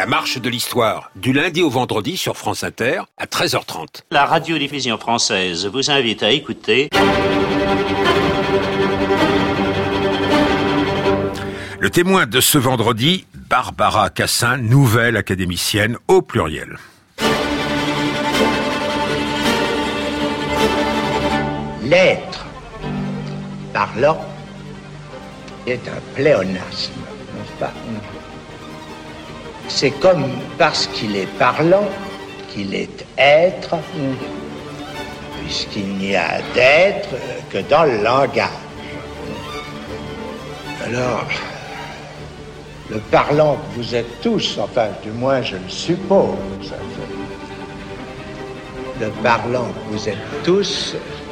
marche de l'histoire, du lundi au vendredi sur France Inter à 13h30. La radiodiffusion française vous invite à écouter... Le témoin de ce vendredi, Barbara Cassin, nouvelle académicienne au pluriel. L'être parlant est un pléonasme, n'est-ce pas? C'est comme parce qu'il est parlant qu'il est être, puisqu'il n'y a d'être que dans le langage. Alors, le parlant que vous êtes tous, enfin, du moins je le suppose, le parlant que vous êtes tous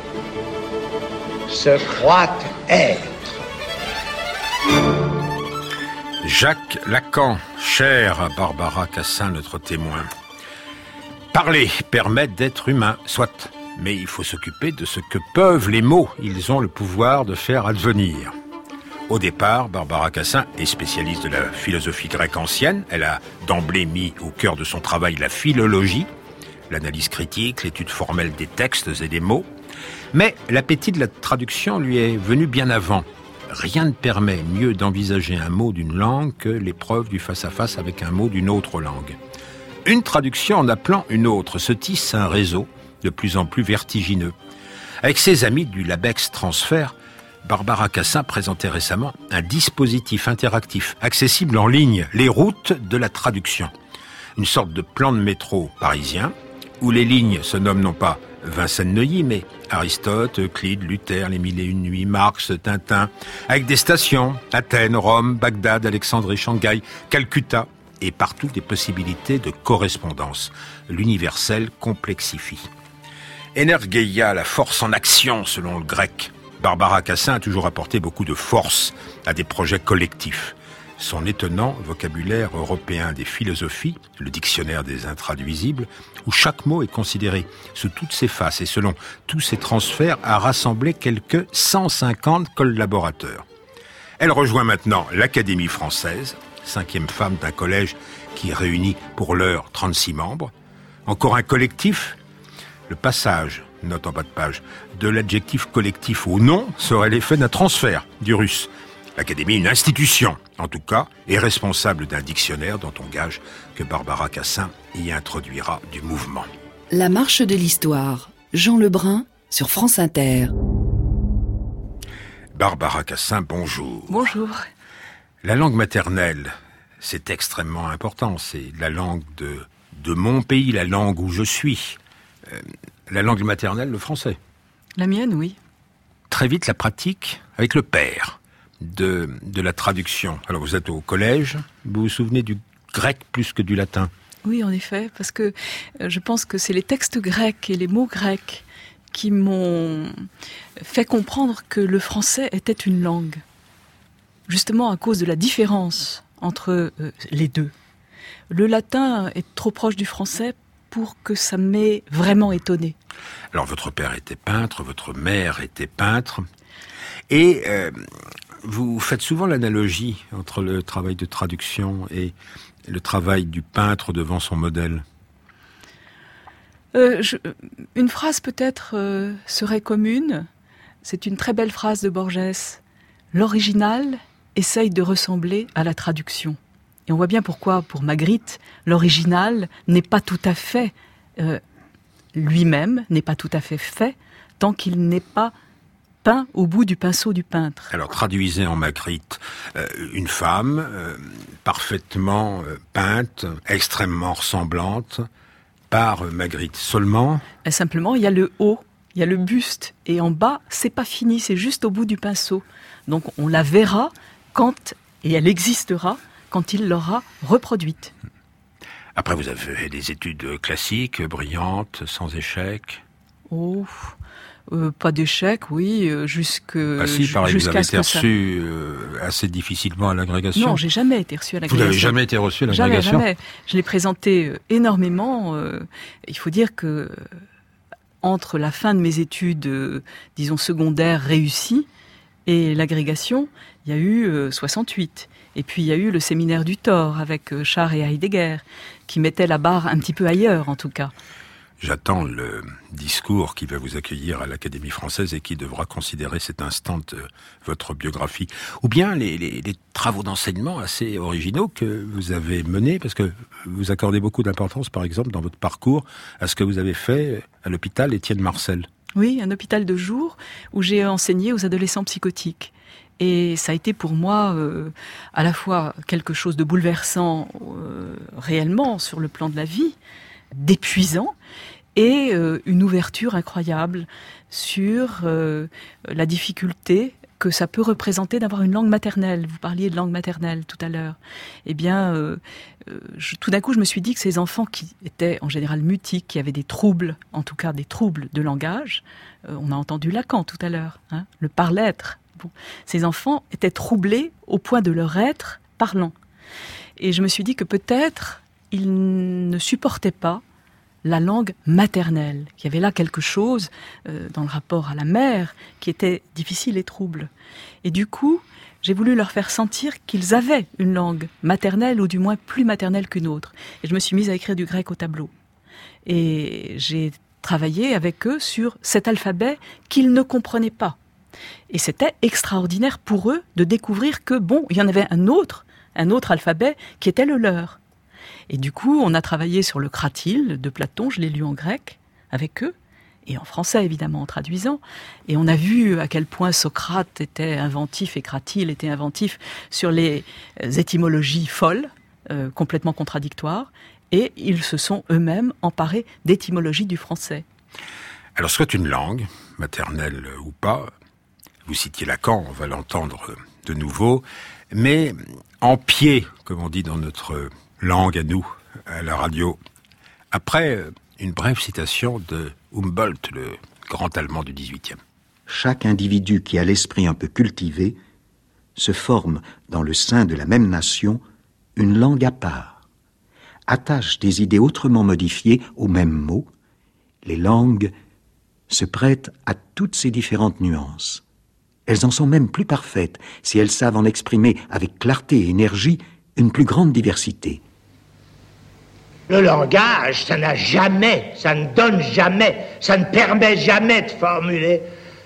se croit être. Jacques Lacan, cher à Barbara Cassin, notre témoin. Parler permet d'être humain, soit, mais il faut s'occuper de ce que peuvent les mots. Ils ont le pouvoir de faire advenir. Au départ, Barbara Cassin est spécialiste de la philosophie grecque ancienne. Elle a d'emblée mis au cœur de son travail la philologie, l'analyse critique, l'étude formelle des textes et des mots. Mais l'appétit de la traduction lui est venu bien avant. Rien ne permet mieux d'envisager un mot d'une langue que l'épreuve du face-à-face avec un mot d'une autre langue. Une traduction en appelant une autre se tisse un réseau de plus en plus vertigineux. Avec ses amis du Labex Transfert, Barbara Cassin présentait récemment un dispositif interactif accessible en ligne, les routes de la traduction. Une sorte de plan de métro parisien où les lignes se nomment non pas Vincennes-Neuilly, mais Aristote, Euclide, Luther, les Mille et une nuits, Marx, Tintin, avec des stations, Athènes, Rome, Bagdad, Alexandrie, Shanghai, Calcutta, et partout des possibilités de correspondance. L'universel complexifie. Energeia, la force en action, selon le grec. Barbara Cassin a toujours apporté beaucoup de force à des projets collectifs. Son étonnant vocabulaire européen des philosophies, le dictionnaire des intraduisibles, où chaque mot est considéré sous toutes ses faces et selon tous ses transferts, a rassemblé quelques 150 collaborateurs. Elle rejoint maintenant l'Académie française, 5e femme d'un collège qui réunit pour l'heure 36 membres. Encore un collectif. Le passage, note en bas de page, de l'adjectif collectif au nom serait l'effet d'un transfert du russe. L'Académie, une institution, en tout cas, est responsable d'un dictionnaire dont on gage que Barbara Cassin y introduira du mouvement. La marche de l'histoire, Jean Lebrun, sur France Inter. Barbara Cassin, bonjour. Bonjour. La langue maternelle, c'est extrêmement important. C'est la langue de mon pays, la langue où je suis. La langue maternelle, le français. La mienne, oui. Très vite, la pratique avec le père de la traduction. Alors, vous êtes au collège, vous vous souvenez du grec plus que du latin? Oui, en effet, parce que je pense que c'est les textes grecs et les mots grecs qui m'ont fait comprendre que le français était une langue. Justement à cause de la différence entre les deux. Le latin est trop proche du français pour que ça m'ait vraiment étonné. Alors, votre père était peintre, votre mère était peintre, et vous faites souvent l'analogie entre le travail de traduction et le travail du peintre devant son modèle. Une phrase peut-être serait commune. C'est une très belle phrase de Borges. L'original essaye de ressembler à la traduction. Et on voit bien pourquoi, pour Magritte, l'original n'est pas tout à fait lui-même, n'est pas tout à fait fait, tant qu'il n'est pas peint au bout du pinceau du peintre. Alors, traduisez en Magritte une femme parfaitement peinte, extrêmement ressemblante, par Magritte seulement. Et simplement, il y a le haut, il y a le buste, et en bas, c'est pas fini, c'est juste au bout du pinceau. Donc, on la verra et elle existera quand il l'aura reproduite. Après, vous avez fait des études classiques, brillantes, sans échec. Oh, pas d'échec, oui, jusqu'à si, pareil, vous avez été reçu assez difficilement à l'agrégation. Non, j'ai jamais été reçu à l'agrégation. Vous n'avez jamais été reçu à l'agrégation? Jamais. Je l'ai présenté énormément. Il faut dire que entre la fin de mes études, disons secondaires réussies, et l'agrégation, il y a eu 68. Et puis il y a eu le séminaire du Thor avec Char et Heidegger, qui mettait la barre un petit peu ailleurs en tout cas. J'attends le discours qui va vous accueillir à l'Académie française et qui devra considérer cet instant de votre biographie. Ou bien les travaux d'enseignement assez originaux que vous avez menés, parce que vous accordez beaucoup d'importance, par exemple, dans votre parcours, à ce que vous avez fait à l'hôpital Étienne Marcel. Oui, un hôpital de jour où j'ai enseigné aux adolescents psychotiques. Et ça a été pour moi à la fois quelque chose de bouleversant réellement sur le plan de la vie, d'épuisant, et une ouverture incroyable sur la difficulté que ça peut représenter d'avoir une langue maternelle. Vous parliez de langue maternelle tout à l'heure. Eh bien, tout d'un coup, je me suis dit que ces enfants qui étaient en général mutiques, qui avaient des troubles, en tout cas des troubles de langage, on a entendu Lacan tout à l'heure, hein, le par-l'être. Bon, ces enfants étaient troublés au point de leur être parlant. Et je me suis dit que peut-être ils ne supportaient pas la langue maternelle. Il y avait là quelque chose dans le rapport à la mère qui était difficile et trouble. Et du coup, j'ai voulu leur faire sentir qu'ils avaient une langue maternelle, ou du moins plus maternelle qu'une autre. Et je me suis mise à écrire du grec au tableau. Et j'ai travaillé avec eux sur cet alphabet qu'ils ne comprenaient pas. Et c'était extraordinaire pour eux de découvrir que, bon, il y en avait un autre alphabet qui était le leur. Et du coup, on a travaillé sur le Cratyle de Platon, je l'ai lu en grec avec eux, et en français évidemment en traduisant. Et on a vu à quel point Socrate était inventif et Cratyle était inventif sur les étymologies folles, complètement contradictoires, et ils se sont eux-mêmes emparés d'étymologie du français. Alors, soit une langue, maternelle ou pas, vous citiez Lacan, on va l'entendre de nouveau, mais en pied, comme on dit dans notre langue à nous, à la radio. Après une brève citation de Humboldt, le grand Allemand du XVIIIe. Chaque individu qui a l'esprit un peu cultivé se forme dans le sein de la même nation une langue à part, attache des idées autrement modifiées aux mêmes mots. Les langues se prêtent à toutes ces différentes nuances. Elles en sont même plus parfaites si elles savent en exprimer avec clarté et énergie une plus grande diversité. Le langage, ça ne donne jamais, ça ne permet jamais de formuler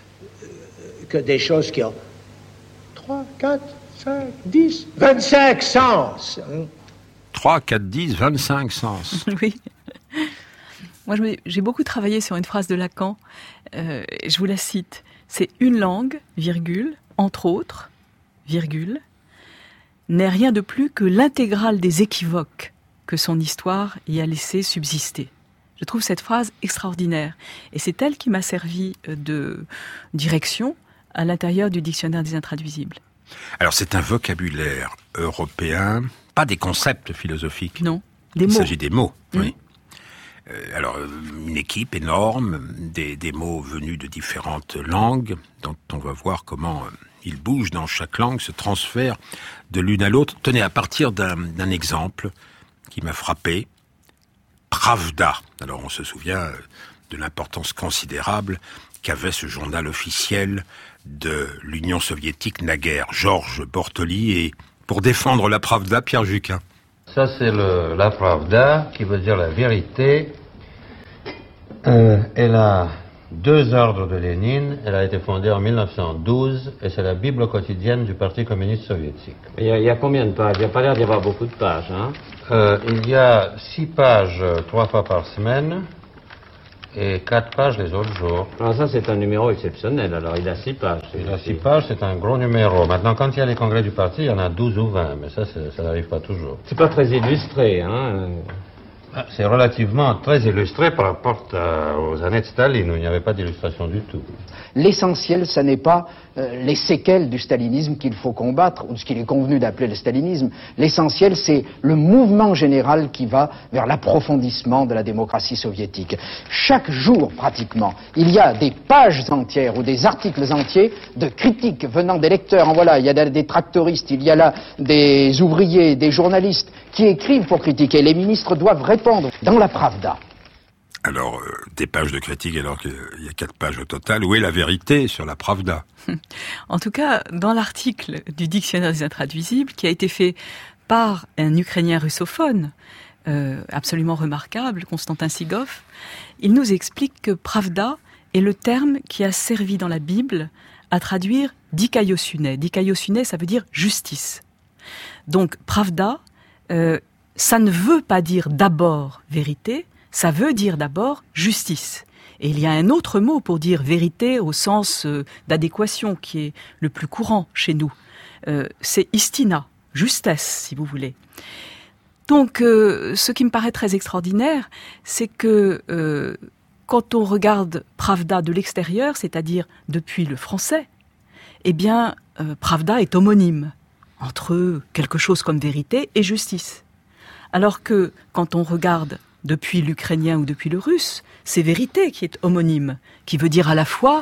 que des choses qui ont 3, 4, 5, 10, 25 sens. 3, 4, 10, 25 sens. Oui. Moi, j'ai beaucoup travaillé sur une phrase de Lacan. Je vous la cite. C'est une langue, virgule, entre autres, virgule, n'est rien de plus que l'intégrale des équivoques que son histoire y a laissé subsister. Je trouve cette phrase extraordinaire. Et c'est elle qui m'a servi de direction à l'intérieur du dictionnaire des intraduisibles. Alors c'est un vocabulaire européen, pas des concepts philosophiques. Non, des mots. Il s'agit des mots, oui. Alors, une équipe énorme, des mots venus de différentes langues, dont on va voir comment ils bougent dans chaque langue, se transfèrent de l'une à l'autre. Tenez, à partir d'un exemple qui m'a frappé, Pravda. Alors, on se souvient de l'importance considérable qu'avait ce journal officiel de l'Union soviétique naguère, Georges Bortoli, et pour défendre la Pravda, Pierre Juquin. Ça, c'est la Pravda, qui veut dire la vérité. Elle a 2 ordres de Lénine. Elle a été fondée en 1912 et c'est la Bible quotidienne du Parti communiste soviétique. Il y a combien de pages? Il n'y a pas l'air d'y avoir beaucoup de pages, hein? Il y a 6 pages 3 fois par semaine et 4 pages les autres jours. Alors ça, c'est un numéro exceptionnel. Alors, il a 6 pages. Il a 6 pages, c'est un gros numéro. Maintenant, quand il y a les congrès du parti, il y en a 12 ou 20, mais ça n'arrive pas toujours. C'est pas très illustré, hein? C'est relativement très illustré par rapport aux années de Staline, où il n'y avait pas d'illustration du tout. L'essentiel, ce n'est pas les séquelles du stalinisme qu'il faut combattre, ou de ce qu'il est convenu d'appeler le stalinisme. L'essentiel, c'est le mouvement général qui va vers l'approfondissement de la démocratie soviétique. Chaque jour, pratiquement, il y a des pages entières ou des articles entiers de critiques venant des lecteurs. En voilà, il y a des tractoristes, il y a là des ouvriers, des journalistes qui écrivent pour critiquer. Les ministres doivent répondre dans la Pravda. Alors, des pages de critique alors qu'il y a 4 pages au total. Où est la vérité sur la Pravda ? En tout cas, dans l'article du Dictionnaire des intraduisibles, qui a été fait par un Ukrainien russophone, absolument remarquable, Konstantin Sigov, il nous explique que Pravda est le terme qui a servi dans la Bible à traduire dikaiosune. Dikaiosune, ça veut dire justice. Donc, Pravda, ça ne veut pas dire d'abord vérité, ça veut dire d'abord justice. Et il y a un autre mot pour dire vérité au sens d'adéquation qui est le plus courant chez nous. C'est istina, justesse, si vous voulez. Donc, ce qui me paraît très extraordinaire, c'est que quand on regarde Pravda de l'extérieur, c'est-à-dire depuis le français, eh bien, Pravda est homonyme entre quelque chose comme vérité et justice. Alors que quand on regarde depuis l'ukrainien ou depuis le russe, c'est vérité qui est homonyme, qui veut dire à la fois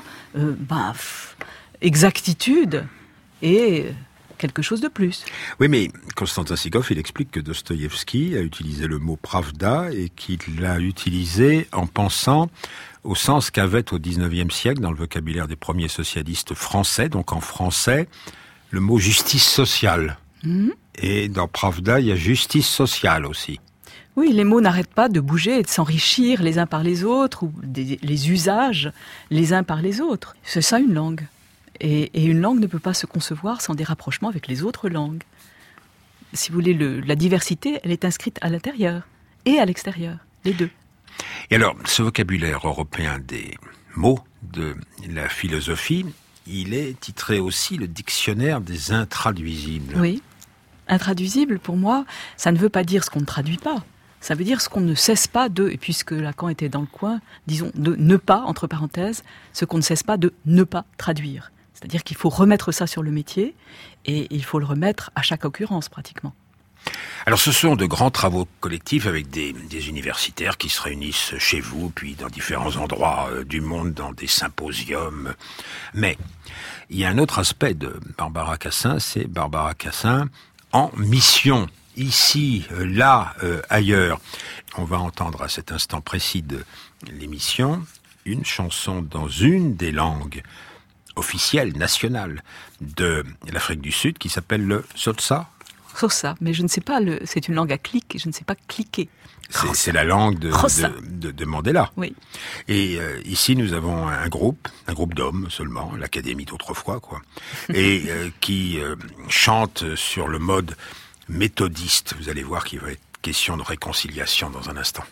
exactitude et quelque chose de plus. Oui, mais Konstantin Sigov, il explique que Dostoïevski a utilisé le mot Pravda et qu'il l'a utilisé en pensant au sens qu'avait au XIXe siècle, dans le vocabulaire des premiers socialistes français, donc en français, le mot justice sociale. Et dans Pravda, il y a justice sociale aussi. Oui, les mots n'arrêtent pas de bouger et de s'enrichir les uns par les autres, ou les usages les uns par les autres. C'est ça une langue. Et une langue ne peut pas se concevoir sans des rapprochements avec les autres langues. Si vous voulez, la diversité, elle est inscrite à l'intérieur et à l'extérieur, les deux. Et alors, ce vocabulaire européen des mots de la philosophie, il est titré aussi le dictionnaire des intraduisibles. Oui. Intraduisible, pour moi, ça ne veut pas dire ce qu'on ne traduit pas. Ça veut dire ce qu'on ne cesse pas de, et puisque Lacan était dans le coin, disons, de ne pas, entre parenthèses, ce qu'on ne cesse pas de ne pas traduire. C'est-à-dire qu'il faut remettre ça sur le métier, et il faut le remettre à chaque occurrence, pratiquement. Alors ce sont de grands travaux collectifs avec des universitaires qui se réunissent chez vous, puis dans différents endroits du monde, dans des symposiums. Mais il y a un autre aspect de Barbara Cassin, c'est Barbara Cassin en mission. Ici, là, ailleurs. On va entendre à cet instant précis de l'émission une chanson dans une des langues officielles, nationales de l'Afrique du Sud qui s'appelle le Xhosa. Xhosa, mais je ne sais pas, c'est une langue à clic, et je ne sais pas cliquer. C'est la langue de Mandela. Oui. Et ici, nous avons un groupe d'hommes seulement, l'Académie d'autrefois, quoi, et qui chante sur le mode méthodiste. Vous allez voir qu'il va être question de réconciliation dans un instant.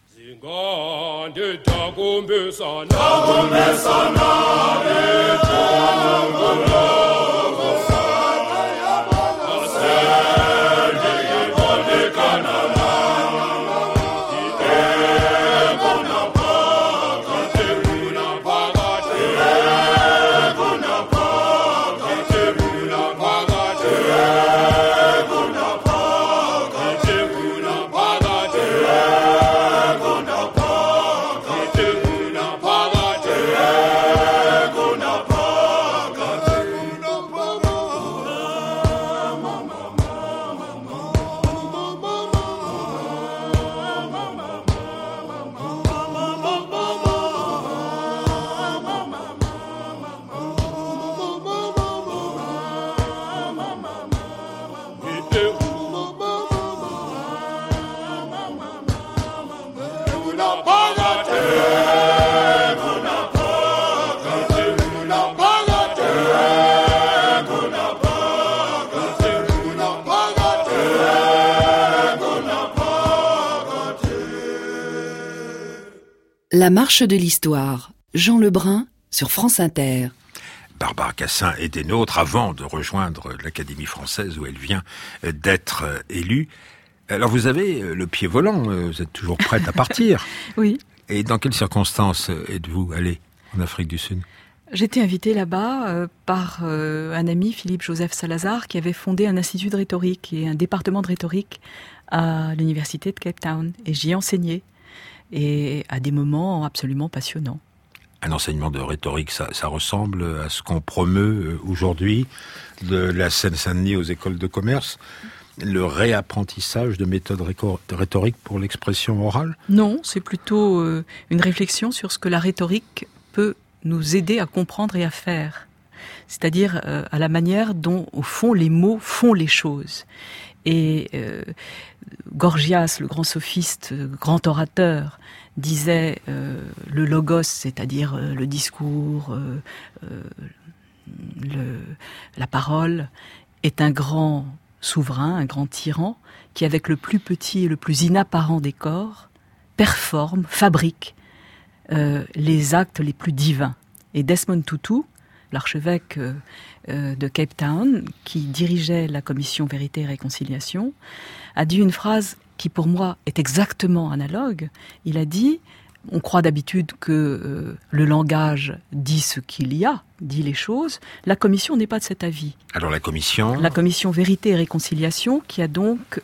La marche de l'histoire, Jean Lebrun sur France Inter. Barbara Cassin est des nôtres avant de rejoindre l'Académie française où elle vient d'être élue. Alors vous avez le pied volant, vous êtes toujours prête à partir. Oui. Et dans quelles circonstances êtes-vous allée en Afrique du Sud ? J'étais invitée là-bas par un ami, Philippe-Joseph Salazar, qui avait fondé un institut de rhétorique et un département de rhétorique à l'université de Cape Town. Et j'y ai enseigné. Et à des moments absolument passionnants. Un enseignement de rhétorique, ça ressemble à ce qu'on promeut aujourd'hui de la Seine-Saint-Denis aux écoles de commerce. le réapprentissage de méthodes rhétoriques pour l'expression orale? Non, c'est plutôt une réflexion sur ce que la rhétorique peut nous aider à comprendre et à faire. C'est-à-dire à la manière dont, au fond, les mots font les choses. Et Gorgias, le grand sophiste, grand orateur, disait le logos, c'est-à-dire le discours, la parole, est un grand souverain, un grand tyran, qui avec le plus petit et le plus inapparent des corps, performe, fabrique les actes les plus divins. Et Desmond Tutu, l'archevêque de Cape Town, qui dirigeait la commission Vérité et Réconciliation, a dit une phrase qui pour moi est exactement analogue. Il a dit, on croit d'habitude que le langage dit ce qu'il y a, dit les choses. La commission n'est pas de cet avis. Alors la commission Vérité et Réconciliation, qui a donc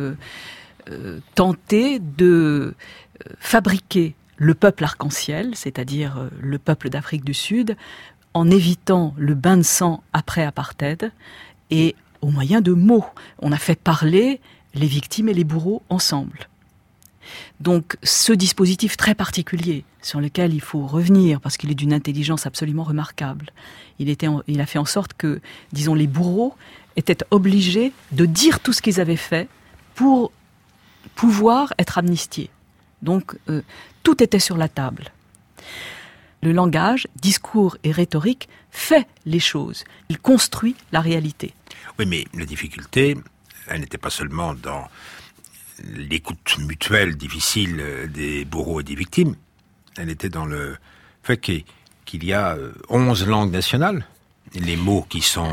tenté de fabriquer le peuple arc-en-ciel, c'est-à-dire le peuple d'Afrique du Sud, en évitant le bain de sang après apartheid et au moyen de mots. On a fait parler les victimes et les bourreaux ensemble. Donc ce dispositif très particulier sur lequel il faut revenir parce qu'il est d'une intelligence absolument remarquable, il a fait en sorte que, disons, les bourreaux étaient obligés de dire tout ce qu'ils avaient fait pour pouvoir être amnistiés. Donc tout était sur la table. Le langage, discours et rhétorique fait les choses. Il construit la réalité. Oui, mais la difficulté, elle n'était pas seulement dans l'écoute mutuelle difficile des bourreaux et des victimes. Elle était dans le fait qu'il y a 11 langues nationales. Les mots qui sont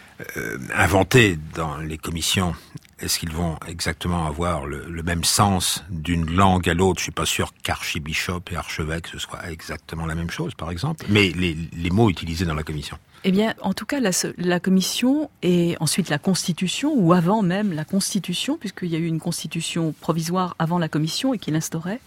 inventés dans les commissions, est-ce qu'ils vont exactement avoir le même sens d'une langue à l'autre? Je suis pas sûr qu'archibishop et archevêque ce soit exactement la même chose, par exemple. Mais les mots utilisés dans la commission. Eh bien, en tout cas, la commission et ensuite la constitution, ou avant même la constitution, puisqu'il y a eu une constitution provisoire avant la commission et qui l'instaurait,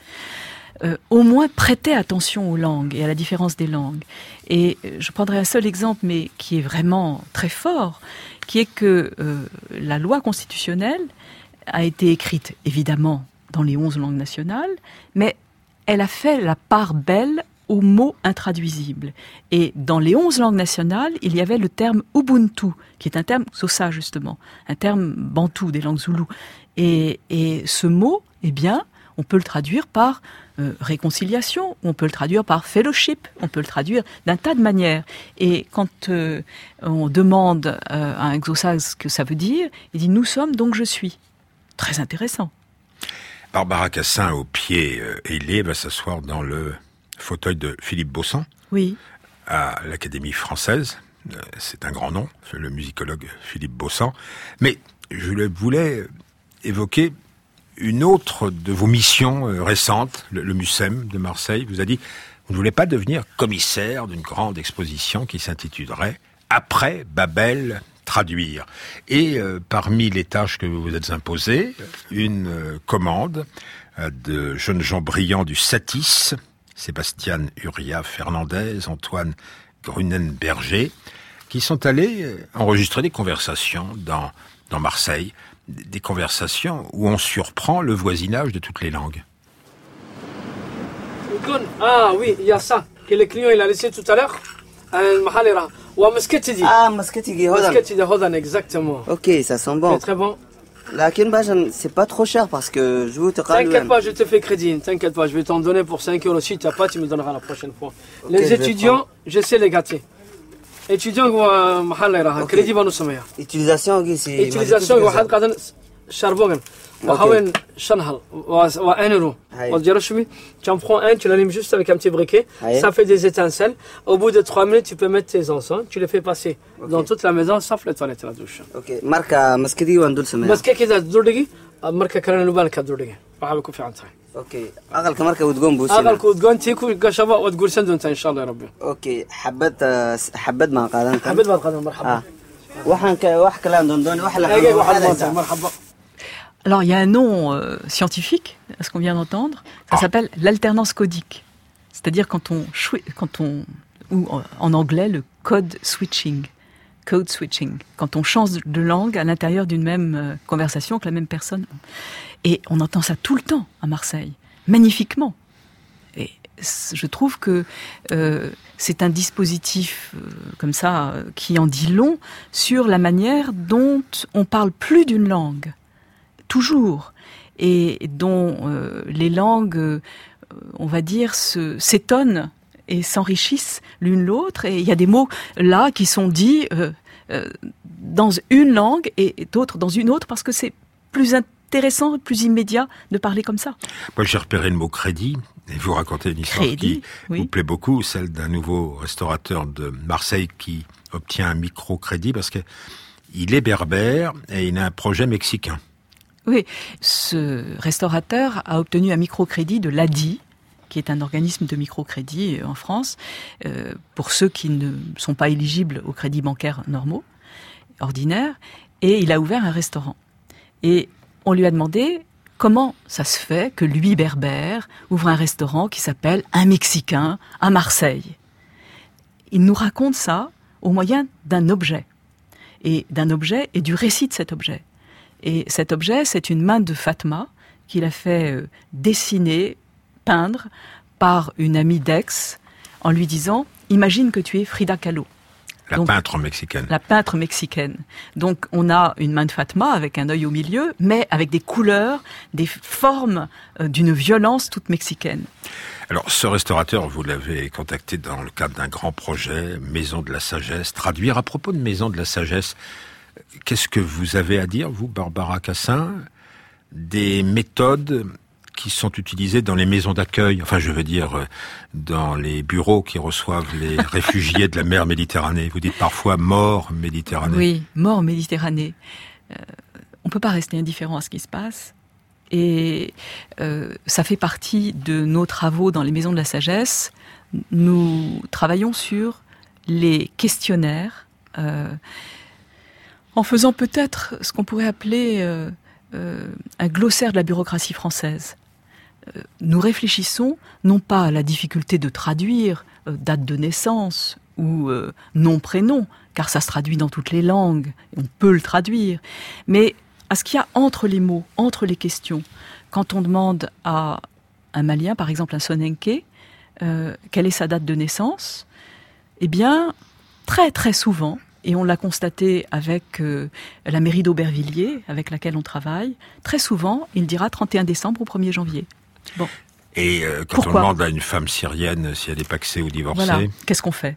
au moins prêtait attention aux langues et à la différence des langues. Et je prendrai un seul exemple, mais qui est vraiment très fort, qui est que la loi constitutionnelle a été écrite, évidemment, dans les 11 langues nationales, mais elle a fait la part belle aux mots intraduisibles. Et dans les 11 langues nationales, il y avait le terme Ubuntu, qui est un terme Xhosa, justement, un terme bantou des langues zoulou. Et ce mot, eh bien, on peut le traduire par réconciliation, on peut le traduire par fellowship, on peut le traduire d'un tas de manières. Et quand on demande à un Xhosa ce que ça veut dire, il dit « nous sommes, donc je suis ». Très intéressant. Barbara Cassin, au pied ailé, va s'asseoir dans le fauteuil de Philippe Baussan, oui, à l'Académie française. C'est un grand nom, c'est le musicologue Philippe Baussan. Mais je voulais évoquer une autre de vos missions récentes. Le MUSEM de Marseille vous a dit vous ne voulez pas devenir commissaire d'une grande exposition qui s'intitulerait « Après Babel, traduire ». Et parmi les tâches que vous vous êtes imposées, une commande de jeunes gens brillants du Satis, Sébastien Uria Fernandez, Antoine Grunen-Berger, qui sont allés enregistrer des conversations dans Marseille, des conversations où on surprend le voisinage de toutes les langues. Ah oui, il y a ça, que le client il a laissé tout à l'heure. Masketigi Hodan, exactement. Ok, ça sent bon. C'est très bon. La Kenbajan, c'est pas trop cher parce que je vous te rappelle. T'inquiète pas, je te fais crédit, t'inquiète pas, je vais t'en donner pour 5 €. Si t'as pas, tu me donneras la prochaine fois. Okay, les étudiants, je sais les gâter. Étudiants, crédit va nous sommer. Utilisation, c'est. Utilisation, charbon. وحاول شنهل وانرو وتجرشمي tu en prends un, tu l'allumes juste avec un petit briquet, ça fait des étincelles. Au bout de 3 minutes, tu peux mettre tes encens, tu les fais passer dans toute la maison sauf les toilettes et la douche. OK. marque مسكتي وندول سميه. مسكتي كده دردقي marque كلام لبالك دردقي. بحاول في عنتها. اوكي. اغلق marque وتقوم بوسي. اغلق وتقوم تيكو قشبه وتقول سند انت ان شاء الله يا ربي. اوكي. حبت ما قادم. حبت ما قادم مرحبا. واحد كلام دندوني واحد مرحبا. Alors, il y a un nom scientifique à ce qu'on vient d'entendre. Ça s'appelle l'alternance codique. C'est-à-dire ou en anglais, le code switching. code switching, quand on change de langue à l'intérieur d'une même conversation avec la même personne. Et on entend ça tout le temps à Marseille, magnifiquement. Et je trouve que c'est un dispositif comme ça qui en dit long sur la manière dont on parle plus d'une langue, toujours, et dont les langues, on va dire, s'étonnent et s'enrichissent l'une l'autre. Et il y a des mots là qui sont dits dans une langue et d'autres dans une autre parce que c'est plus intéressant, plus immédiat de parler comme ça. Moi, j'ai repéré le mot crédit et vous racontez une histoire qui vous plaît beaucoup, celle d'un nouveau restaurateur de Marseille qui obtient un microcrédit parce qu'il est berbère et il a un projet mexicain. Oui, ce restaurateur a obtenu un microcrédit de l'ADI, qui est un organisme de microcrédit en France, pour ceux qui ne sont pas éligibles aux crédits bancaires normaux, ordinaires, et il a ouvert un restaurant. Et on lui a demandé comment ça se fait que lui, berbère, ouvre un restaurant qui s'appelle Un Mexicain à Marseille. Il nous raconte ça au moyen d'un objet, et du récit de cet objet. Et cet objet, c'est une main de Fatma qu'il a fait dessiner, peindre par une amie d'Aix en lui disant « Imagine que tu es Frida Kahlo ». La peintre mexicaine. La peintre mexicaine. Donc on a une main de Fatma avec un œil au milieu, mais avec des couleurs, des formes d'une violence toute mexicaine. Alors ce restaurateur, vous l'avez contacté dans le cadre d'un grand projet, Maison de la Sagesse. Traduire à propos de Maison de la Sagesse, qu'est-ce que vous avez à dire, vous, Barbara Cassin, des méthodes qui sont utilisées dans les maisons d'accueil, enfin je veux dire dans les bureaux qui reçoivent les réfugiés de la mer Méditerranée. Vous dites parfois mort Méditerranée. Oui, mort Méditerranée. On peut pas rester indifférent à ce qui se passe. Et ça fait partie de nos travaux dans les maisons de la sagesse. Nous travaillons sur les questionnaires, en faisant peut-être ce qu'on pourrait appeler un glossaire de la bureaucratie française. Nous réfléchissons non pas à la difficulté de traduire date de naissance ou nom-prénom, car ça se traduit dans toutes les langues, on peut le traduire, mais à ce qu'il y a entre les mots, entre les questions. Quand on demande à un Malien, par exemple un Sonenké, quelle est sa date de naissance, eh bien, très très souvent, et on l'a constaté avec la mairie d'Aubervilliers, avec laquelle on travaille, très souvent, il dira 31 décembre ou 1er janvier. Bon. Et quand on demande à une femme syrienne si elle est paxée ou divorcée... Voilà, qu'est-ce qu'on fait ?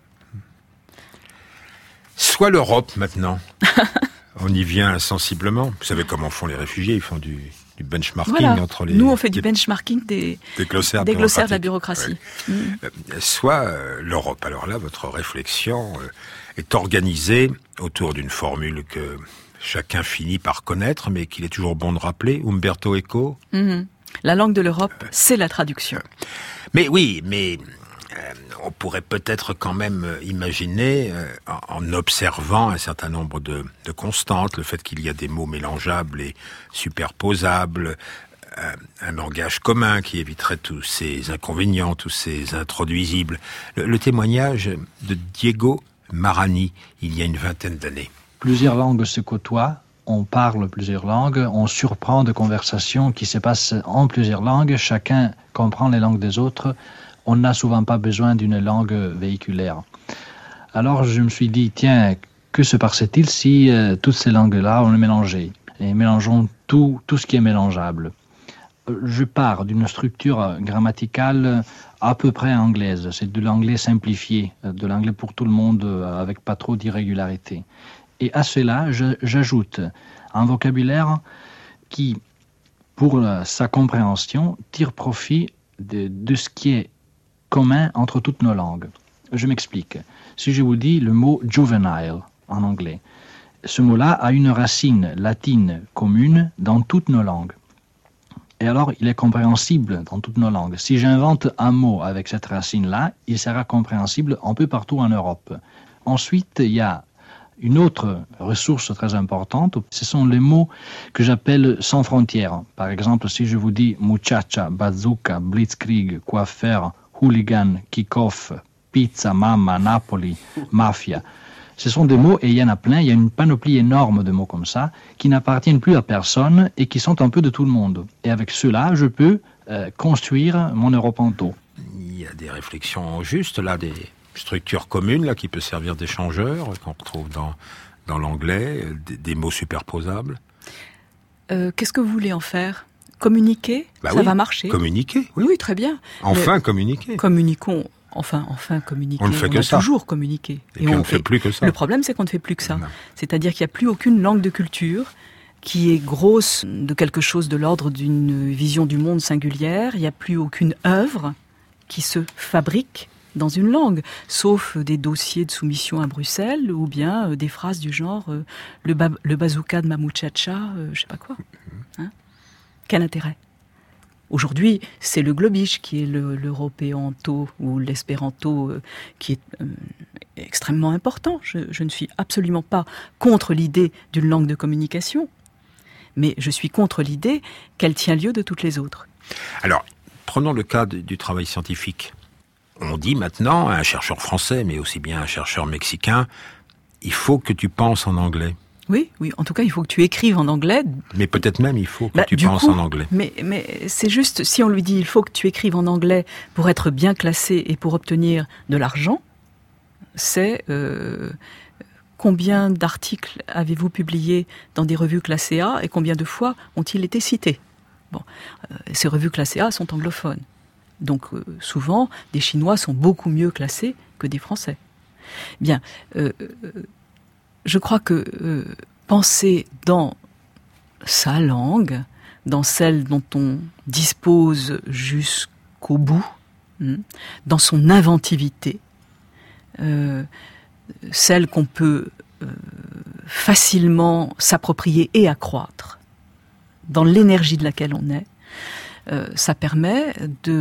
Soit l'Europe, maintenant. On y vient sensiblement. Vous savez comment font les réfugiés, ils font du benchmarking entre les... Nous, on fait du benchmarking des glossaires de la bureaucratie. Oui. Soit l'Europe. Alors là, votre réflexion est organisée autour d'une formule que chacun finit par connaître, mais qu'il est toujours bon de rappeler, Umberto Eco. La langue de l'Europe, c'est la traduction. Mais oui, on pourrait peut-être quand même imaginer, en observant un certain nombre de constantes, le fait qu'il y a des mots mélangeables et superposables, un langage commun qui éviterait tous ces inconvénients, tous ces introduisibles. Le témoignage de Diego Marani, il y a une 20aine d'années. Plusieurs langues se côtoient, on parle plusieurs langues, on surprend de conversations qui se passent en plusieurs langues, chacun comprend les langues des autres, on n'a souvent pas besoin d'une langue véhiculaire. Alors je me suis dit, tiens, que se passerait-il si toutes ces langues-là, on les mélangeait ? Et mélangeons tout ce qui est mélangeable. Je pars d'une structure grammaticale à peu près anglaise. C'est de l'anglais simplifié, de l'anglais pour tout le monde, avec pas trop d'irrégularité. Et à cela, j'ajoute un vocabulaire qui, pour sa compréhension, tire profit de ce qui est commun entre toutes nos langues. Je m'explique. Si je vous dis le mot « juvenile » en anglais, ce mot-là a une racine latine commune dans toutes nos langues. Et alors, il est compréhensible dans toutes nos langues. Si j'invente un mot avec cette racine-là, il sera compréhensible un peu partout en Europe. Ensuite, il y a une autre ressource très importante, ce sont les mots que j'appelle sans frontières. Par exemple, si je vous dis muchacha, bazooka, blitzkrieg, coiffeur, hooligan, kick-off, pizza, mamma, Napoli, mafia, Ce sont des mots, et il y en a plein, il y a une panoplie énorme de mots comme ça, qui n'appartiennent plus à personne et qui sont un peu de tout le monde. Et avec cela, je peux construire mon Europanto. Il y a des réflexions justes, là, des structures communes là, qui peuvent servir d'échangeurs, qu'on retrouve dans l'anglais, des mots superposables. Qu'est-ce que vous voulez en faire ? Communiquer ? Ça va marcher ? Communiquer, oui. Oui, très bien. Enfin communiquer. Communiquons. Enfin communiquer. On ne fait que ça. Toujours communiqué. Et puis on ne fait plus que ça. Le problème, c'est qu'on ne fait plus que ça. Non. C'est-à-dire qu'il n'y a plus aucune langue de culture qui est grosse de quelque chose de l'ordre d'une vision du monde singulière. Il n'y a plus aucune œuvre qui se fabrique dans une langue, sauf des dossiers de soumission à Bruxelles ou bien des phrases du genre le bazooka de ma muchacha, je sais pas quoi. Hein ? Quel intérêt ? Aujourd'hui, c'est le globish qui est l'européanto ou l'espéranto qui est extrêmement important. Je ne suis absolument pas contre l'idée d'une langue de communication, mais je suis contre l'idée qu'elle tient lieu de toutes les autres. Alors, prenons le cas du travail scientifique. On dit maintenant à un chercheur français, mais aussi bien à un chercheur mexicain, il faut que tu penses en anglais. Oui, en tout cas, il faut que tu écrives en anglais. Mais peut-être même, il faut que tu penses en anglais. Mais c'est juste, si on lui dit, il faut que tu écrives en anglais pour être bien classé et pour obtenir de l'argent, c'est combien d'articles avez-vous publiés dans des revues classées A et combien de fois ont-ils été cités ? Bon, ces revues classées A sont anglophones. Donc souvent, des Chinois sont beaucoup mieux classés que des Français. Bien, je crois que penser dans sa langue, dans celle dont on dispose jusqu'au bout, dans son inventivité, celle qu'on peut facilement s'approprier et accroître, dans l'énergie de laquelle on est, ça permet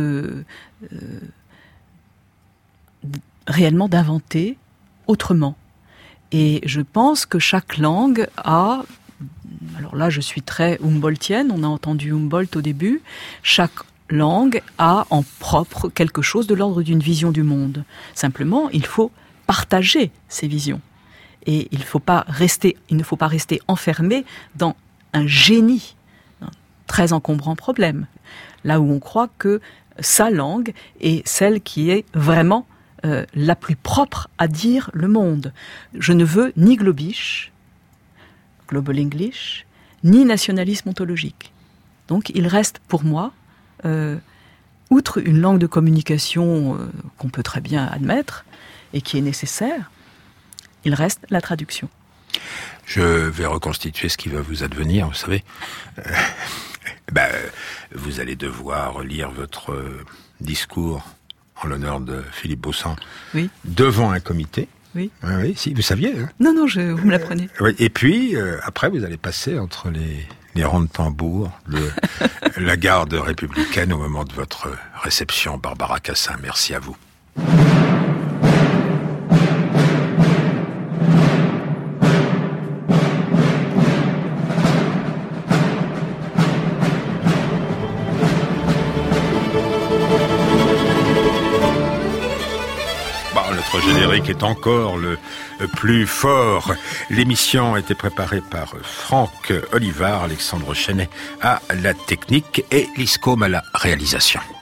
réellement d'inventer autrement. Et je pense que chaque langue a, alors là je suis très Humboldtienne, on a entendu Humboldt au début, chaque langue a en propre quelque chose de l'ordre d'une vision du monde. Simplement, il faut partager ces visions. Et il ne faut pas rester enfermé dans un génie, un très encombrant problème. Là où on croit que sa langue est celle qui est vraiment la plus propre à dire le monde. Je ne veux ni globish, global English, ni nationalisme ontologique. Donc il reste pour moi, outre une langue de communication qu'on peut très bien admettre et qui est nécessaire, il reste la traduction. Je vais reconstituer ce qui va vous advenir, vous savez. Vous allez devoir lire votre discours en l'honneur de Philippe Beaussan, devant un comité. Oui. Oui, si, vous saviez. Hein. Non, vous me l'apprenez. Oui, et puis, après, vous allez passer entre les rangs de tambours de la garde républicaine au moment de votre réception. Barbara Cassin, merci à vous. Notre générique est encore le plus fort. L'émission a été préparée par Franck Olivard, Alexandre Chenet à la technique et Liscôme à la réalisation.